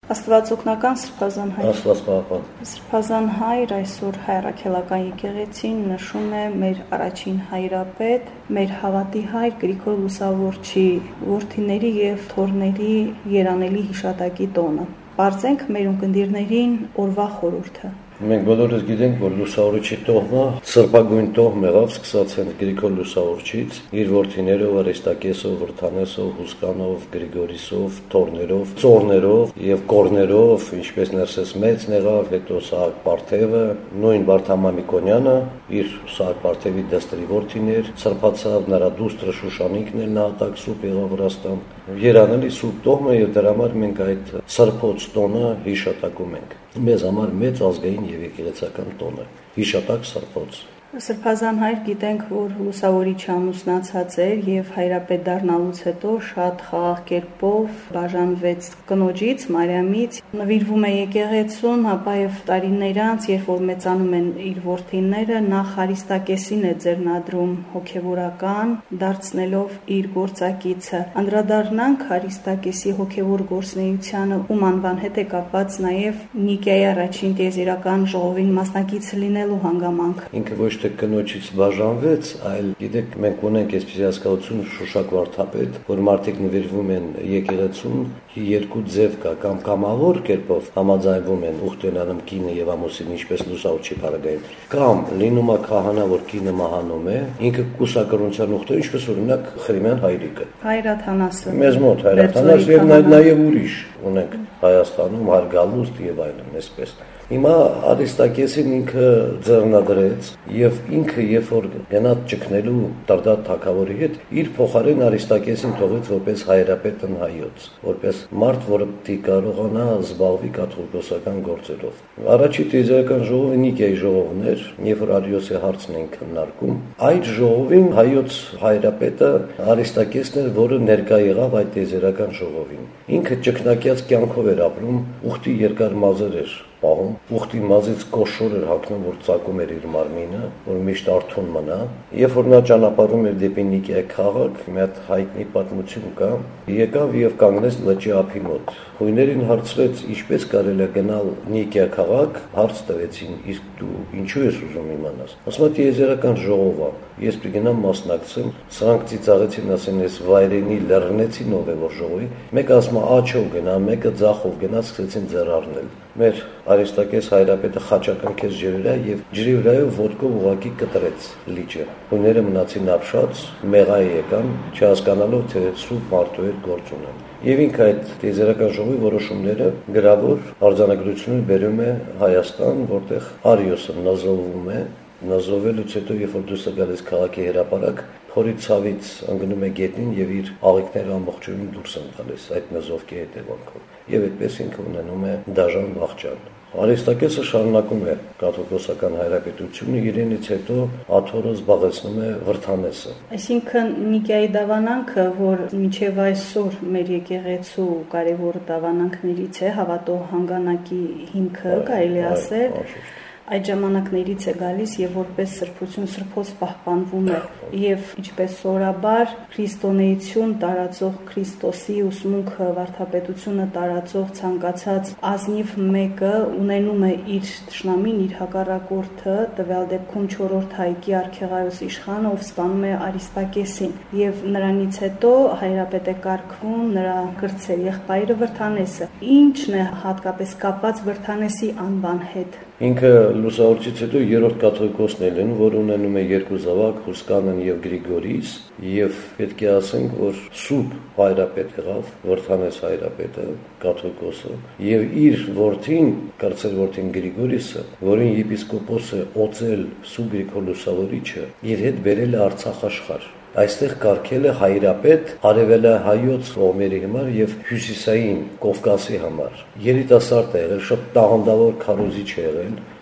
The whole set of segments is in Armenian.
Աստվածօգնական Սրբազան հայր։ Աստված պահապան։ Սրբազան հայր այսօր հայրաքելական եկեղեցին նշում է մեր առաջին հայրապետ, մեր հավատի հայր Գրիգոր Լուսավորչի որդիների եւ թոռների երանելի հիշատակի տոնը։ Բարձենք մեր ունկնդիրներին օրվա խորհուրդը։ Մենք բոլորս գիտենք, որ Լուսավորչի տոհմը սրբագույն տոհմ եղավ, սկսած են Գրիգոր Լուսավորչից, իր որդիներով, Արեստակեսով, Վրթանեսով, Հուսկանով, Գրիգորիսով, թոռներով, ծոռներով եւ կորներով, ինչպես Ներսես Մեծն եղավ, հետո Սահակ Պարթևը, նույն Վարդամամիկոնյանը, իր Սահակ Պարթևի դստերի որդիներ, սրբացավ նրա դուստրը Շուշանիկն էլ նահատակ սուրբ եղավ Վրաստան։ Երանելի սուրբ տոհմը եւ դրա համար մենք այդ սրբոց տոնը հիշատակում ենք։ Մեզ համար մեծ ազգային եւ եկեղեցական տոն է, հիշատակ սրբոց։ Սրբազան հայր գիտենք, որ Լուսավորիչը ամուսնացած էր եւ հայրապետ դառնալուց հետո շատ խաղաղ կերպով բաժանվեց կնոջից, Մարիամից, նվիրվում է եկեղեցուն, ապա եւ տարիներ անց, երբ որ մեծանում են իր որդիները, նախ Արիստակեսին է ձեռնադրում հոգեվորական, դարձնելով իր գործակիցը։ Անդրադառնանք Արիստակեսի հոգեվոր գործունեությանը, ում անվան հետ է կապված նաեւ Նիկեայի առաջին տիեզերական ժողովին մասնակից լինելու հանգամանք։ Ինքը ոչ թե կնոջից բաժանվեց, այլ գիտեք, մենք ունենք այսպիսի հասկացություն Շուշակ վարդապետ, որ մարդիկ նվիրվում են եկեղեցուն, երկու ձև կա, կամ կամավոր կերպով համաձայնվում են ուխտենանում կինը եւ ամուսինը, ինչպես Լուսավորչի բaragային, կամ լինում է քահանա, որ կինը մահանում է, ինքը կուսակրոնության ուխտը, ինչպես օրինակ Խրիմյան հայրիկը։ Հայրաթանասը։ Մեզ մոտ Հայրաթանաս եւ նաեւ ուրիշ ունենք Հայաստանում Հարգալուստ եւ այլն, այսպես։ Հիմա Արիստակեսին ինքը ձեռնադրեց եւ ինքը երբ որ գնաց ճգնելու Տարդատ թագավորի հետ, իր փոխարեն Արիստակեսին թողեց որպես հայրապետ հայոց, որպես մարդ, որը պիտի կարողանա զբաղվի կաթողիկոսական գործերով։ Առաջի տիեզերական ժողովը Նիկեայի ժողովն էր, երբ որ Արիոսի հարցն են քննարկում, այդ ժողովին հայոց հայրապետը Արիստակեսն էր, որը ներկա եղավ այդ տիեզերական ժողովին։ Ինքը ճգնակյաց կյանքով էր ապրում, ուխտի երկար մազեր էր պահում, ուխտի մազից կոշոր էր հագնում, որ ծակում էր իր մարմինը, որ միշտ արթուն մնա։ Երբ որ նա ճանապարհում էր դեպի Նիկեա քաղաք, մի հատ հայտնի պատմություն կա, եկավ եւ կանգնեց լճի ափի մոտ։ Խույներին հարցրեց, ինչպես կարելի է գնալ Նիկեա քաղաք, հարց տվեցին, իսկ դու ինչու ես ուզում իմանալ։ Ասում է տիեզերական ժողով է, ես պիտի մասնակցեմ, սրանք ծիծաղեցին, ասեն, ես վայրենի լեռնեցին ով է որ ժողովի, մեկը ասում է աջով գնա, մեկը ձախով գնա, սկսեցին ձեռ առնել։ Մեր Արիստակես հայրապետը խաչակնքեց ջրի վրա եւ ջրի վրայով ոտքով ուղակի կտրեց լիճը։ Հույները մնացին ապշած, մեղայի եկան, չհասկանալով թե սուրբ մարդու հետ գործ ունեն։ Եվ ինքը այդ տիեզերական ժողովի որոշումները գրավոր արձանագրություններ բերում է Հայաստան, որտեղ Արիոսը նազովվում է, նազովելուց հետո երբ որ դուրս է գալիս քաղաքի հրապարակ, փորի ցավից ընկնում է գետնին եւ իր աղիքները ամբողջովին դուրս են տալիս այդ նազովքի հետևանքով։ Եվ այդպես ինքը ունենում է դաժան վախճան։ Արիստակեսը շարունակում է կաթողիկոսական հայրապետությունը, իրենից հետո աթոռը զբաղեցնում է Վրթանեսը։ Այսինքն Նիկեայի դավանանքը, որ մինչև այսօր մեր եկեղեցու կարևոր դավանանքներից է, հավատող հանգանակի հիմքը, կարելի ասել, այդ ժամանակներից է գալիս եւ որպես սրբություն սրբոց պահպանվում է եւ ինչպես սորաբար քրիստոնեություն տարածող Քրիստոսի ուսմունքը վարդապետությունը տարածող ցանկացած ազնիվ մեկը ունենում է իր ճշնամին, իր հակառակորդը, տվյալ դեպքում 4-րդ հայկի արքեղայոս իշխանը, ով սպանում է Արիստակեսին եւ նրանից հետո հայրապետ է կարգվում նրա կրտսեր եղբայրը Վրթանեսը։ Ինչն է հատկապես կապված Վրթանեսի անվան հետ։ Ինքը Լուսավորչից հետո երրորդ կաթողիկոսն է լինում, որ ունենում է երկու զավակ, Հուսկանն եւ Գրիգորիս, եւ պետք է ասենք, որ սուրբ հայրապետ եղավ, Վրթանես հայրապետը, կաթողիկոսը, եւ իր որդին, կարծել որդին Գրիգորիսը, որին եպիսկոպոս է օծել Սուրբ Գրիգոր Լուսավորիչը, իր հետ բերել է Արցախ աշխարհ։ Այստեղ կարգել է հայրապետ արևելահայոց կողմերի համար եւ հյուսիսային Կովկասի համար։ Երիտասարդ է եղել, շատ տաղանդավոր քարոզիչ է եղել,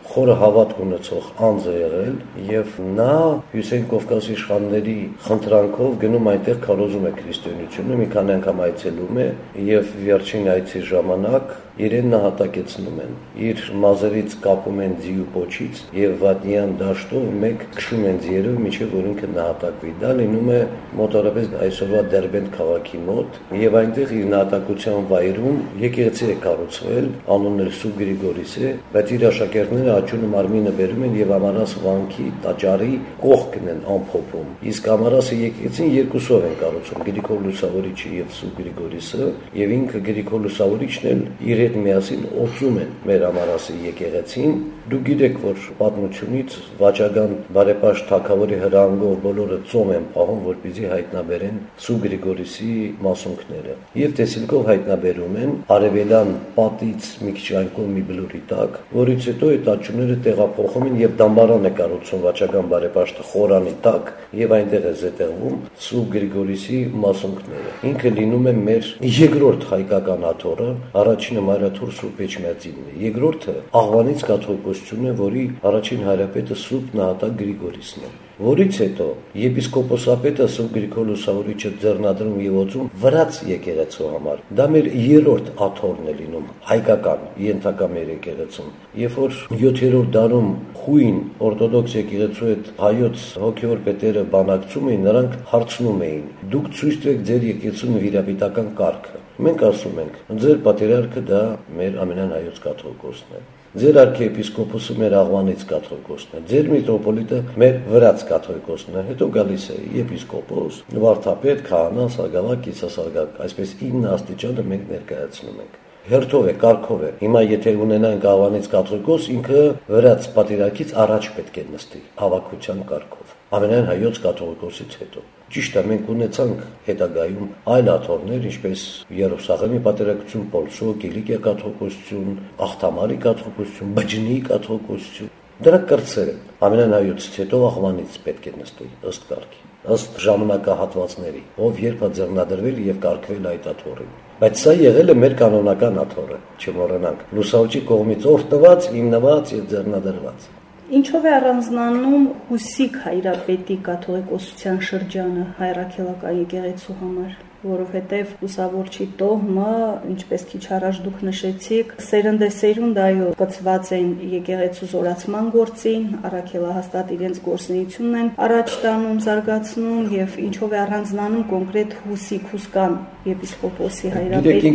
խորը հավատք ունեցող անձ է եղել եւ նա Հյուսեին Կովկասի իշխանների խնդրանքով գնում այնտեղ քարոզում է քրիստոնեությունը, մի քանի անգամ այցելում է եւ վերջին այցի ժամանակ իրեն նահատակեցնում են, իր մազերից կապում են ձիու պոչից եւ վատնյան դաշտով մեկ քշում են ձիերով միջև որ ինքը նահատակվի։ Դա լինում է մոտավորապես այսօրվա Դերբենդ քաղաքի մոտ եւ այնտեղ իր նահատակության վայրում եկեղեցի է կառուցվել, անունն էլ Սուրբ Գրիգորիս է, բայց իր աշակերտները աճունը մարմինը բերում են եւ Ամարաս վանքի տաճարի կողքն են ամփոփում։ Իսկ Ամարասի եկեղեցին երկուսով են կառուցում՝ Գրիգոր Լուսավորիչը եւ Սուրբ Գրիգորիսը, եւ ինքը Գրիգոր Լուսավորիչն էլ իր հետ միասին օծում են մեր Ամարասի եկեղեցին։ Դուք գիտեք, որ պատմությունից վաճական բարեպաշտ թագավորի հրանգով բոլորը ծոմ են պահում, որպեսզի հայտնաբերեն Սուրբ Գրիգորիսի մասունքները։ Եվ տեսիլքով հայտնաբերում են արևելյան պատից մի քիչ այն կողմի բլուրի տակ, որից հետո այդ աճուները տեղափոխում են եւ դամբարան է կառուցում վաճական բարեպաշտը խորանի տակ եւ այնտեղ է զետեղվում Սուրբ Գրիգորիսի մասունքները։ Ինքը լինում է մեր երկրորդ հայկական աթոռը, առաջինը Մարաթուր Սուրբ Էջմիածինն է, երկրորդը Աղվանից կաթողիկոսությունն է, որի առաջին հայրապետը Սուրբ Նահատակ Գրիգորիսն է, որից հետո եպիսկոպոսապետը Սուրբ Գրիգոր Լուսավորիչը ձեռնադրում եւ օծում վրաց եկեղեցու համար։ Դա մեր երրորդ աթոռն է լինում հայկական ենթակա մեր եկեղեցում։ Երբ որ 7-րդ դարում խույն օրթոդոքս եկեղեցու հետ հայոց հոգևոր պետերը բանակցում էին, նրանք հարցնում էին. դուք ցույց տվեք ձեր եկեղեցու վիրապետական կարգը։ Մենք ասում ենք, ձեր պատերարքը դա մեր ամենայն հայոց կաթողիկոսն է։ Ձեր արքիեպիսկոպոսը մեր Աղվանից կաթողիկոսն է, ձեր միտրոպոլիտը մեր վրաց կաթողիկոսն է, հետո գալիս է եպիսկոպոս, վարդապետ, քահանա, սարգսակ, կիսասարգսակ, այսպես 9 աստիճանը մենք ներկայացնում ենք։ Հերթով է, կարգով է։ Հիմա եթե ունենանք Աղվանից կաթողիկոս, ինքը վրաց պատերարքից առաջ պետք է նստի հավաքության կարգով։ Ամենայն հայոց կաթողիկոսից հետո։ Ճիշտ է, մենք ունեցանք հետագայում այլ աթոռներ, ինչպես Երուսաղեմի պատերազմություն, Պոլսո, Կիլիկիա կաթողիկոսություն, Ախտամարի կաթողիկոսություն, Բջնի կաթողիկոսություն։ Դրանք կրտսեր են։ Ամենայն հայոցից հետո Աղվանից պետք է նստի ըստ կարգի, ըստ ժամանակահատվածների, ով երբ է ձեռնադրվել եւ կարգվել այդ աթոռին։ Բայց սա եղել է մեր կանոնական աթոռը, չմոռանանք, Լուսավորչի կողմից օրհնված, հիմնված եւ ձեռնադրված։ Ինչով է առանձնանում Հուսիկ հայրապետի կաթողիկոսության շրջանը հայ առաքելական եկեղեցու համար, որովհետև Լուսավորչի տոհմը, ինչպես քիչ առաջ դուք նշեցիք, սերնդեսերունդ այո կցված են եկեղեցու զորացման գործին, առաքելահաստատ իրենց գործունեությունն են առաջ տանում, զարգացնում եւ ինչով է առանձնանում կոնկրետ Հուսիկ Հուսկան եպիսկոպոսի հայրապետի։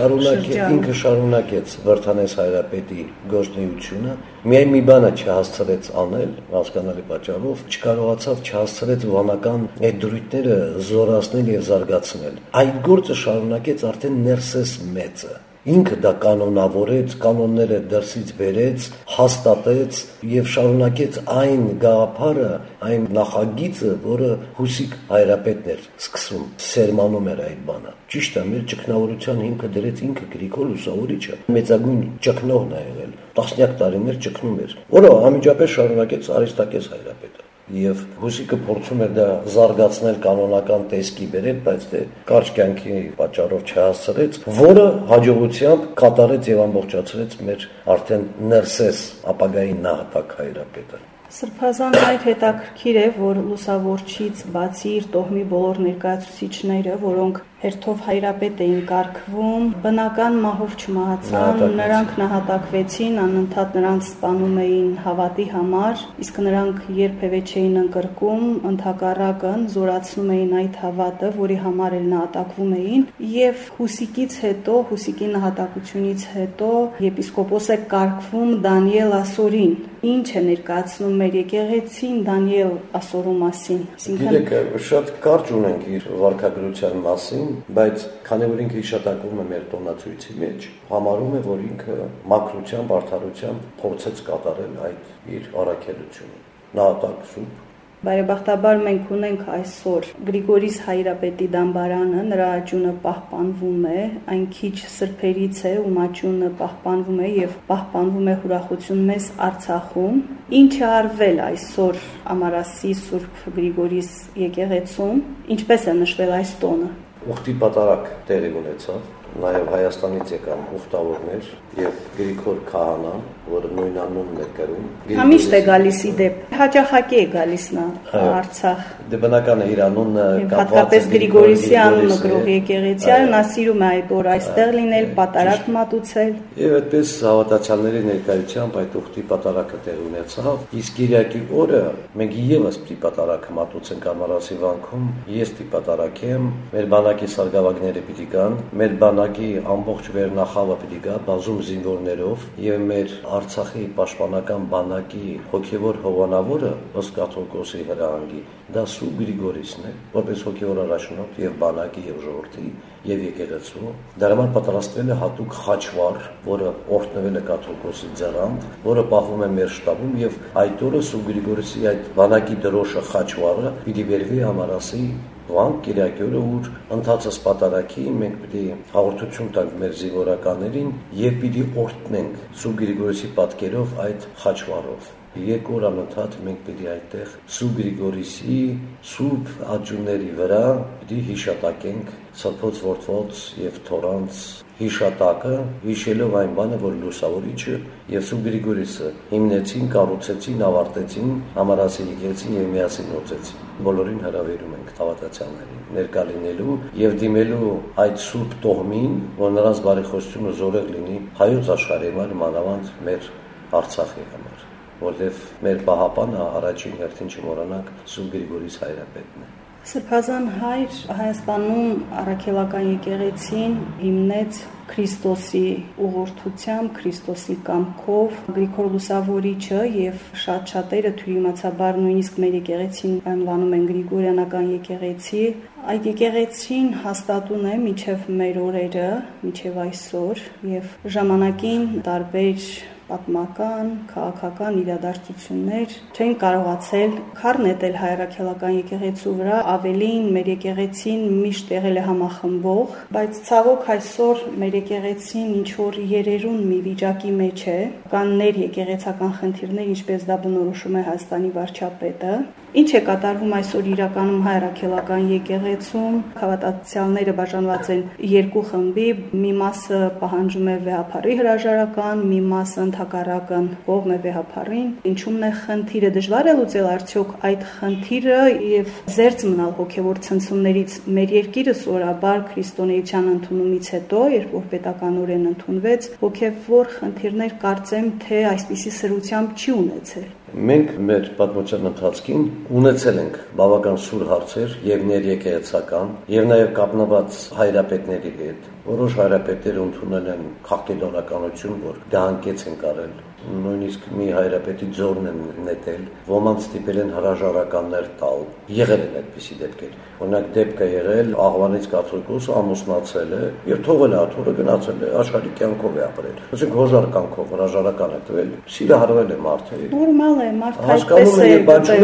Ինքը շարունակեց Վրթանես հայրապետի գործունեությունը, միայն մի բանը չհասցրեց անել, հասկանալի պատճառով, չկարողացավ չհասցրեց վանական այդ դրույթները զորացնել եւ զարգացնել։ Այդ գործը շարունակեց արդեն Ներսես մեծը։ Ինքը դա կանոնավորեց, կանոնները դրսից բերեց, հաստատեց եւ շարունակեց այն գաղափարը, այն նախագիծը, որը Հուսիկ հայրապետն էր սկսում, սերմանում էր այդ բանը։ Ճիշտ է, մեր ճգնավորության հիմքը դրեց ինքը Գրիգոր Լուսավորիչը, մեծագույն ճգնողն է եղել, տասնյակ տարիներ ճգնում էր, որը անմիջապես շարունակեց Արիստակես հայրապետը։ Եվ Հուսիկը փորձում էր դա զարգացնել կանոնական տեսքի բերել, բայց դե կարճ կյանքի պատճառով չհասցրեց, որը հաջողությամբ կատարեց եւ ամբողջացրեց մեր արդեն Ներսես ապագայի նահատակ հայրապետը։ Սրբազան այդ հետաքրքիր է, որ Լուսավորչից բացի իր տոհմի բոլոր ներկայացուցիչները, որոնք հերթով հայրապետ էին կարգվում, բնական մահով չմահացան, նրանք նահատակվեցին, անընդհատ նրանց սպանում էին հավատի համար, իսկ նրանք երբևէ չէին ընկրկում, ընդհակառակն զորացնում էին այդ հավատը, որի համար էլ նահատակվում էին, եւ Հուսիկից հետո, Հուսիկի նահատակությունից հետո եպիսկոպոս է կարգվում Դանիել Ասորին։ Ինչ է ներկայացնում մեր եկեղեցին Դանիել Ասորու մասին։ Գիտեք, շատ կարճ ունենք իր վարքագրության մասին, բայց քանի որ ինքը հիշատակվում է մեր տոնացույցի մեջ, համարում է, որ ինքը մաքրությամբ, արդարությամբ փորձեց կատարել այդ իր առաքելությունը։ Նահատակ Սուրբ Բարեբախտաբար մենք ունենք այսօր Գրիգորիս հայրապետի դամբարանը, նրա աճյունը պահպանվում է, այն քիչ սրբերից է, ում աճյունը պահպանվում է եւ պահպանվում է ուրախություն մեզ Արցախում։ Ինչ է արվել այսօր Ամարասի Սուրբ Գրիգորիս եկեղեցում, ինչպես է նշվել այս տոնը։ Ուխտի պատարակ տեղի ունեցավ նաև Հայաստանից եկան ուխտավորներ եւ Գրիգոր Քահանան, որը նույն անունն է կրում։ Համիշտ է գալիս իդեպ, հաճախակի է գալիս նա Արցախ։ Դե բնական է իր անունը հատկապես Գրիգորիսի անունը գրող եկեղեցիը, նա սիրում է այդ օր այստեղ լինել, պատարակ մատուցել։ Եվ այդպես հավատացյալների ներկայությամբ այդ ուխտի պատարակը տեղ ունեցավ։ Իսկ Կիրակի օրը մենք եւս պիտի պատարակը մատուցենք Ամարասի վանքում։ Ես պիտի պատարակեմ, մեր բանակի սարգսակները պիտի գան, մեր բանակի ամբողջ վերնախավը պիտի գա բազում զինվորներով եւ մեր Արցախի պաշտպանական բանակի հոգեվոր հովանավորը ըստ կաթողիկոսի հրահանգի դա Սուրբ Գրիգորիսն է, որպես հոգեվոր առաջնորդ եւ բանակի եւ ժողովրդի եւ եկեղեցու։ Դրա համար պատրաստվել է հատուկ խաչվառ, որը օրհնվել է կաթողիկոսի ձեռամբ, որը պահվում է մեր շտաբում եւ այդ օրը Սուրբ Գրիգորիսի այդ բանակի դրոշը խաչվառը պիտի վերվի Ամարասի Վանք Կիրակի օրը, ուր ընթացած պատարակի մենք պիտի հաղորդություն տանք մեր զինվորականներին եւ պիտի օրհնենք Սուրբ Գրիգորիսի պատկերով այդ խաչվառով։ Երկու օր անընդհատ մենք պիտի այդտեղ Սուրբ Գրիգորիսի սուրբ աջունների վրա պիտի հիշատակենք Սրբոց որդոց եւ Թորանց հիշատակը, հիշելով այն բանը, որ լուսավորիչը եւ Սուրբ Գրիգորիսը հիմնեցին, կառուցեցին, ավարտեցին Ամարասի եկեղեցին եւ միասին նոցեցին։ Բոլորին հրավիրում ենք հավատացյալներին ներկա լինելու եւ դիմելու այդ սուրբ տոհմին, որ նրանց բարեխոսությունը զորեղ լինի հայոց աշխարհի համար, մանավանդ մեր Արցախի համար, որտեղ մեր պահապանը առաջին հերթին չմոռանանք Սուրբ Գրիգորիս հայրապետն է։ Սրբազան հայր Հայաստանում առաքելական եկեղեցին հիմնեց Քրիստոսի ուղղորդությամբ, Քրիստոսի կամքով, Գրիգոր Լուսավորիչը եւ շատերը թյուրիմացաբար նույնիսկ մեր եկեղեցին անվանում են Գրիգորյանական եկեղեցի։ Այդ եկեղեցին հաստատուն է մինչև մեր օրերը, մինչև այսօր եւ ժամանակին տարբեր պատմական, քաղաքական իրադարձություններ չեն կարողացել քար նետել հայրաքելական եկեղեցու վրա, ավելին մեր եկեղեցին միշտ եղել է համախմբող, բայց ցավոք այսօր մեր եկեղեցին ինչ որ երերուն մի վիճակի մեջ է, կան ներեկեղեցական խնդիրներ, ինչպես դա բնորոշում է Հայաստանի վարչապետը։ Ինչ է կատարվում այսօր իրականում հայրաքելական եկեղեցում, հավատացյալները բաժանված են երկու խմբի, մի մասը պահանջում է վեհափառի հրաժարական, մի մասը ընդհակառակն կողմ է վեհափառին։ Ինչու՞մն է խնդիրը, դժվար է լուծել արդյոք այդ խնդիրը եւ զերծ մնալ հոգեվոր ցնցումներից։ Մեր երկիրը սովորաբար քրիստոնեության ընդունումից հետո, երբ որ պետականորեն ընդունվեց, հոգեվոր խնդիրներ կարծեմ թե այսպիսի սրությամբ չի ունեցել։ Մենք մեր պատմության ընթացքին ունեցել ենք բավական սուր հարցեր եւ ներեկեղեցական եւ նաեւ կապնված հայրապետների հետ։ Որոշ հայրապետեր ընդունել են քաղաքական որ դահանքեց են կարել, նույնիսկ մի հայրապետի ձորն են նետել, ոմանց ստիպել են հրաժարականներ տալ։ Եղել են այդպիսի դեպքեր։ Օրինակ դեպք է եղել Աղվանից կաթողիկոսը ամուսնացել է եւ թողել է աթոռը գնացել է աշխարհի կյանքով է ապրել։ Ասենք հոժար կյանքով հրաժարական է տվել։ Սիրահարվել է մարդը։ Նորմալ է, մարդը այդպես է,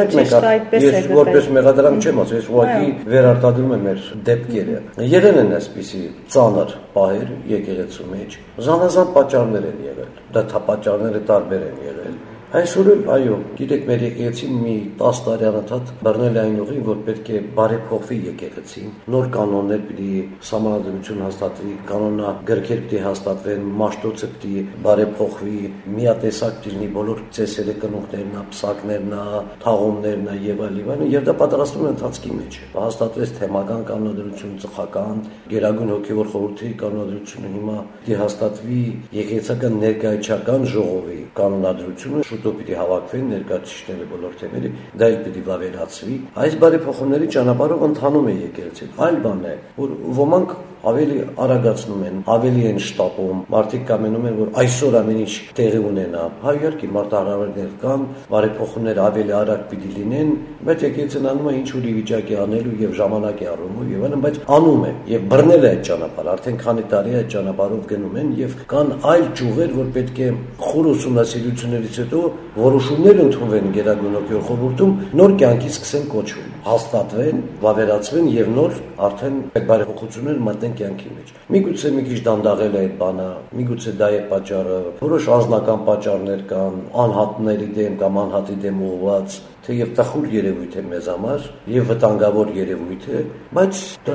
ես որպես մեղադրանք չեմ ասում, ես ուղղակի վերարտադրում եմ մեր դեպքերը։ Եղել են այսպիսի ծանր պահեր եկեղեցու մեջ, զանազան պատճառներ են եղել։ Դա պատճառները տարբեր են եղել։ Այսօր էլ այո, գիտեք, մեր եկեղեցին մի 10 տարի անընդհատ բռնել է այն ուղին, որ պետք է բարեփոխվի եկեղեցին, նոր կանոններ պիտի սահմանադրություն հաստատվի, կանոնագրքեր պիտի հաստատվեն, մաշտոցը պիտի բարեփոխվի, միատեսակ պիտի լինի բոլոր ծեսերը, կնուղներն, պսակներն, թաղումներն եւ այլն, եւ դա պատրաստվում է ընթացքի մեջ։ Հաստատվեց թեմական կանոնադրություն, ծխական, գերագույն հոգեվոր խորհրդի կանոնադրությունը, հիմա պիտի հաստատվի եկեղեցական ներկայացական ժողովի կանոնադրությունը, շուտով պիտի հավաքվեն ներկայացուցիչները բոլոր թեմերի, դա էլ պիտի վավերացվի։ Այս բարեփոխումների ճանապարհով ընթանում է եկեղեցին։ Այլ բան է, որ ոմանք ավելի արագացնում են, ավելի են շտապում, մարդիկ կամենում են, որ այսօր ամեն ինչ տեղի ունենա։ Իհարկե մարտահրավերներ կան, բարեփոխումներ ավելի արագ պիտի լինեն, բայց եկեղեցին անում է ինչ որ վիճակի անելու եւ ժամանակի առումով եւ այլն, բայց անում է եւ բռնել է այդ ճանապարհը, արդեն քանի տարի այդ ճանապարհով գնում են եւ կան այլ ճյուղեր, որ պետք է խոր ուսումնասիրություններից հետո որոշումներ ընդունվեն գերագույն հոգեվոր խորհրդում, նոր կյանքի սկսեն կոչվել, հաստատվեն, վավերացվեն եւ նոր արդեն այդ բարեփոխությունները մտնեն կյանքի մեջ։ Միգուցե մի քիչ դանդաղել է այդ բանը, միգուցե դա է պատճառը, որոշ անձնական պատճառներ կան, անհատների դեմ կամ անհատի դեմ ուղղված, թեև տխուր երևույթ է մեզ համար եւ վտանգավոր երևույթ է, բայց դրանք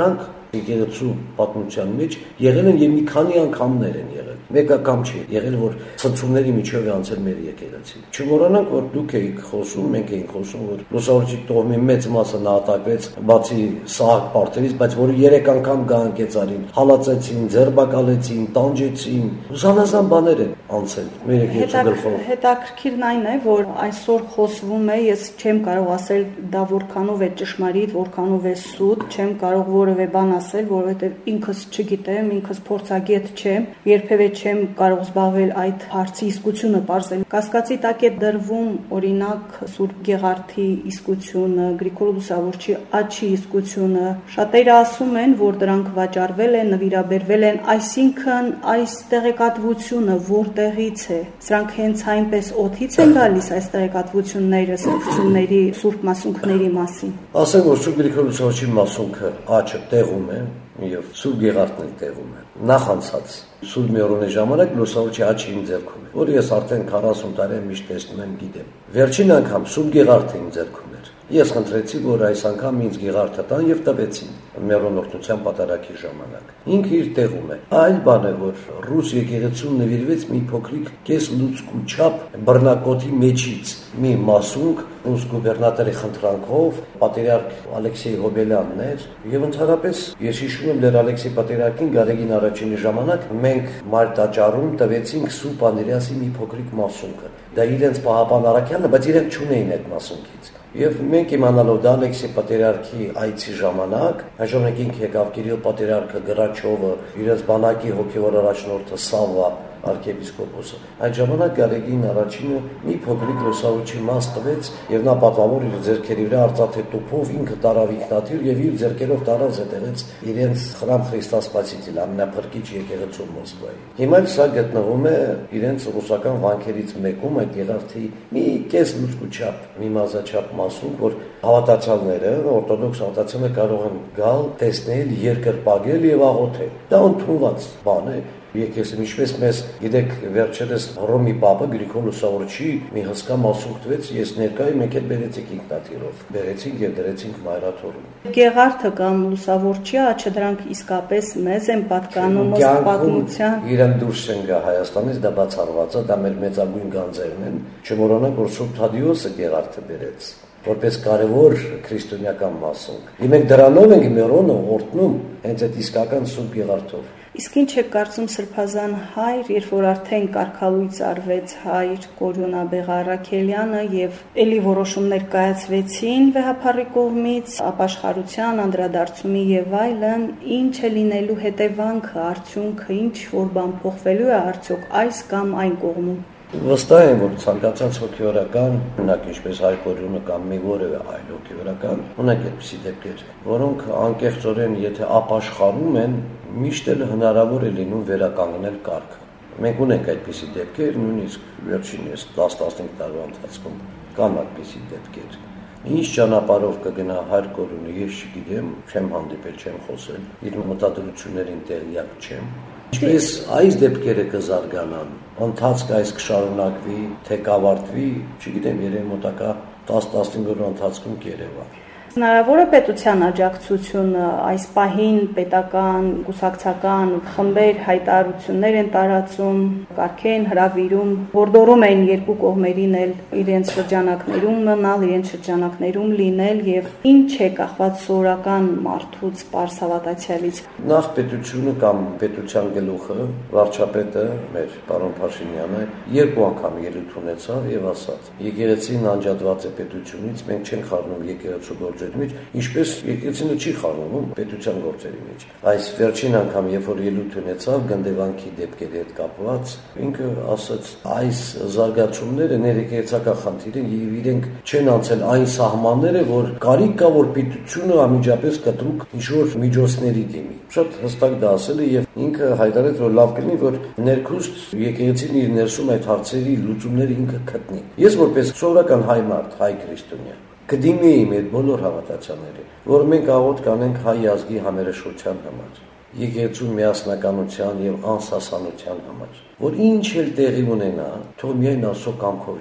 եկեղեցու պատմության մեջ եղել են եւ մի քանի անգամներ են եղել։ Մեկ անգամ չի եղել, որ ցնցումների միջով է անցել մեր եկեղեցին։ Չմոռանանք, որ դուք եք խոսում, մենք ենք խոսում, որ լուսավորչի տոհմի մեծ մասը նահատակվեց, բացի սահակ պարտերից, բայց որը 3 անգամ գանկեցարին, հալածեցին, ձերբակալեցին, տանջեցին, զանազան բաներ են անցել մեր եկեղեցու գլխով։ Հետաքրքիրն այն է, որ այսօր խոսվում է, ես չեմ կարող ասել դա որքանով է ճշմարիտ, որքանով է սուտ, չեմ կարող որևէ բան ասել, որովհետև ինքս չգիտեմ, ինքս փորձագետ չեմ, երբևէ չեմ կարող զբաղվել այդ հարցի իսկությունը պարզել։ Կասկածի տակ է դրվում օրինակ Սուրբ Գեղարդի իսկությունը, Գրիգոր Լուսավորչի աչի իսկությունը։ Շատերը ասում են, որ դրանք վաճառվել են, նվիրաբերվել են, այսինքն այս տեղեկատվությունը որտեղից է։ Սրանք հենց այնպես օդից են գալիս այս տեղեկատվությունները սրբությունների, սուրբ մասունքների մասին։ Ասենք որ Սուրբ Գրիգոր Լուսավորչի մասունքը աչը տեղում է եւ Սուրբ Գեղարդն էլ տեղում է։ Նախանցած Սուրբ Միրոնի ժամանակ Լուսավորչի աչի իմ ձեռքում է, որ ես արդեն 40 տարի միշտ տեսնում եմ, գիտեմ։ Վերջին անգամ Սուրբ Գեղարդը իմ ձեռքում էր։ Ես խնդրեցի, որ այս անգամ ինձ Գեղարդը տան եւ տվեցին Միրոնորդության պատարագի ժամանակ։ Ինքը իր տեղում է։ Այլ բան է, որ ռուս եկեղեցուն նվիրվեց մի փոքրիկ կես լուցկու չափ բռնակոթի մեջից մի մասունք ռուս գուբերնատորի խնդրանքով պատերարք Ալեքսեյ Հոբելյանն էր եւ ընդհանրապես ես հիշում եմ Լեր Ալեքսեյ պատերարքին Գարեգին առաջինի ժամանակ մենք Մարտաճարում տվեցինք Սուրբ Անդրեասի մի փոքրիկ մասունքը։ Դա իրենց պահապան Արաքյանը, բայց իրենք չունեին այդ մասունքից։ Եվ մենք իմանալով դա Ալեքսեյ պատերարքի այցի ժամանակ, այն ժամանակ ինքը եկավ Կիրիլ պատերարքը Գրաչովը, իրենց բանակի հոգևոր առաջնորդը Սավվա arciepiscoposը։ Այդ ժամանակ Գարեգին առաջինը մի փոքրիկ լուսավորչի մաս տվեց եւ նա պատվավոր իր ձեռքերի վրա արծաթե տուփով ինքը տարավ ինքնաթիռ եւ իր ձեռքերով տարավ զետեղեց իրենց Խրամ Խրիստոս Սպասитель ամենափրկիչ եկեղեցու Մոսկվայի։ Հիմա սա գտնվում է իրենց ռուսական վանքերից մեկում այդ Գեղարդի մի կես լուցկուչափ, մի մազաչափ մասում, որ հավատացյալները, օրթոդոքս հավատացյալները կարող են գալ, տեսնել, երկրպագել եւ աղոթել։ Դա ընդունված բան է։ Եկեղեցին ինչպես մեզ գիտեք վերջերս Հռոմի Պապը Գրիգոր Լուսավորչի մի հսկա մասունք տվեց, ես ներկայի մեկ էլ բերեցիք ինքնաթիռով, բերեցինք եւ դրեցինք Մայրաթորում։ Գեղարդը կամ Լուսավորչի աչը դրանք իսկապես մեզ են պատկանում ըստ պատմության։ Իրեն դուրս են գա Հայաստանից, դա բացառված է, դա մեր մեծագույն գանձերն են։ Չմոռանանք, որ Սուրբ Թադիոսը Գեղարդը բերեց որպես կարևոր քրիստոնեական մասունք։ Իսկ մենք դրանով ենք Միրոնը օրհնում հենց այդ իսկական Սուրբ Գեղարդով։ Իսկ ինչ է կարծում Սրբազան հայր, երբ որ արդեն կարգալույծ արվեց հայր Կորյունաբեղ Առաքելյանը եւ ելի որոշումներ կայացվեցին վեհապարի կողմից, ապաշխարության, անդրադարձումի եւ այլն, ինչ է լինելու հետևանքը, արդյունքը, ինչ որ բան փոխվելու է արդյոք այս կամ այն կողմում։ Վստահ եմ, որ ցանկացած հոգեորական, օրինակ ինչպես Հայր Կորյունը կամ մի որևէ այլ հոգեորական, ունենք այդպիսի դեպքեր, որոնք անկեղծորեն եթե ապաշխարում են, միշտ էլ հնարավոր է լինում վերականգնել կարգը։ Մենք ունենք այդպիսի դեպքեր, նույնիսկ վերջին 10-15 տարվա ընթացքում կան այդպիսի դեպքեր։ Ինչ ճանապարհով կգնա Հայր Կորյունը, ես չգիտեմ, չեմ հանդիպել, չեմ խոսել, իր մտադրություններին տեղյակ չեմ։ Ինչպես այս դեպքերը կզարգանան, ընթացքը այս կշարունակվի, թե կավարտվի, չգիտեմ, երևի մոտակա 10-15 օրվա ընթացքում կերևա։ Հնարավոր է պետության աջակցությունը այս պահին պետական, կուսակցական խմբեր հայտարարություններ են տարածում, կարգեն հրավիրում, հորդորում են երկու կողմերին էլ իրենց շրջանակներում մնալ, իրենց շրջանակներում լինել եւ ինչ է կախված սովորական մարդուց, պարզ հավատացյալից։ Նախ պետությունը կամ պետության գլուխը, վարչապետը, մեր պարոն Փաշինյանը երկու անգամ ելույթ ունեցավ եւ ասաց. եկեղեցին անջատված է պետությունից, մենք չենք խառնում եկեղեցու մեջ, ինչպես եկեղեցին չի խառնում պետության գործերի մեջ։ Այս վերջին անգամ, երբ որ ելույթ ունեցավ գնդեվանքի դեպքերի հետ կապված, ինքը ասաց, այս զարգացումները ներեկայացական խնդիր են եւ իրենք չեն անցել այն սահմանները, որ կարիք կա, որ պետությունը անմիջապես կտրուկ ինչ-որ միջոցների դիմի։ Շատ հստակ դա ասել է եւ ինքը հայտարարեց, որ լավ կլինի, որ ներքուստ եկեղեցին իր ներսում այդ հարցերի լուծումները ինքը գտնի։ Ես որպես սովորական հայ մարդ, հայ քրիստոնյա կդիմեի մեր բոլոր հավատացյալներին, որ մենք աղոթ կանենք հայ ազգի համերաշխության համար, եկեղեցու միասնականության եւ անսասանության համար, որ ինչ էլ տեղի ունենա, թող միայն Աստծո կամքով լինի,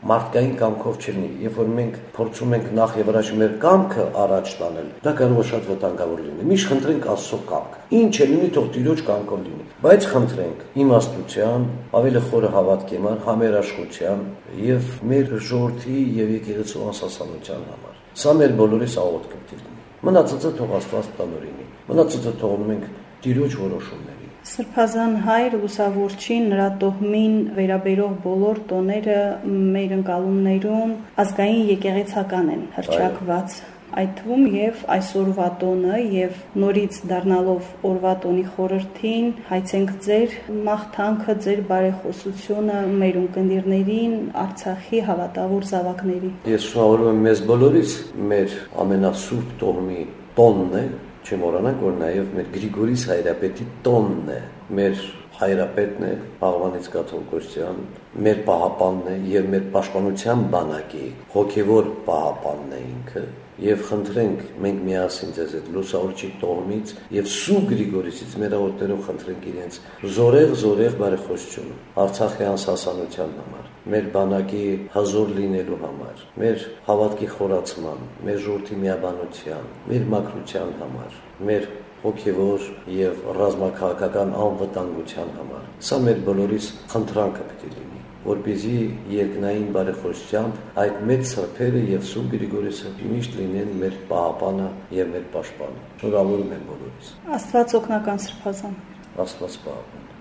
մարդկային կամքով չլինի, երբ որ մենք փորձում ենք նախ եւ առաջ մեր կամքը առաջ տանել, դա կարող է շատ վտանգավոր լինի։ Միշտ խնդրենք Աստծո կամք։ Ինչ է լինի, թող Տիրոջ կամքով լինի, բայց խնդրենք իմաստության, ավելի խորը հավատքի համար, համերաշխության եւ մեր ժողովրդի եւ եկեղեցու անսասանության համար։ Սա մեր բոլորիս աղոթքը պետք է լինի։ Մնացածը թող Աստված տնօրինի։ Մնացածը թողնում ենք Տիրոջ որոշումների։ Սրբազան հայր լուսավորչին նրա տոհմին վերաբերող բոլոր տոները մեր ընկալումներում ազգային եկեղեցական են հռչակված, այդ թվում եւ այսօրվա տոնը եւ նորից դառնալով օրվա տոնի խորհրդին հայցենք ձեր մաղթանքը, ձեր բարեխոսությունը մեր ունկնդիրներին, Արցախի հավատավոր զավակներին։ Ես շնորհավորում եմ մեզ բոլորից, մեր ամենասուրբ տոհմի տոնն է, չեմ մոռանանք, որ նաև մեր Գրիգորիս հայրապետի տոնն է, մեր հայրապետն է Աղվանից կաթողիկոսության, մեր պահապանն է եւ մեր պաշտպանության բանակի հոգեվոր պահապանն է ինքը եւ խնդրենք մենք միասին ձեզ այդ լուսավորչի տոհմից եւ Սուրբ Գրիգորիսից մեր աղոթներով խնդրենք իրենց զորեղ բարեխոսություն Արցախի անսասանության համար, մեր բանակի հազոր լինելու համար, մեր հավատքի խորացման, մեր ժողովրդի միաբանության, մեր մաքրության համար, մեր հոգևոր եւ ռազմաքաղաքական անվտանգության համար։ Սա մեր բոլորիս խնդրանքը պետք է լինի, որպեսզի երկնային բարեխոսությամբ այդ մեծ սրբերը եւ Սուրբ Գրիգորիսը միշտ լինեն մեր պահապանը եւ մեր պաշտպանը։ Շնորհավորում եմ բոլորիս։ Աստված օգնական սրբազան։ Աստված պահապան։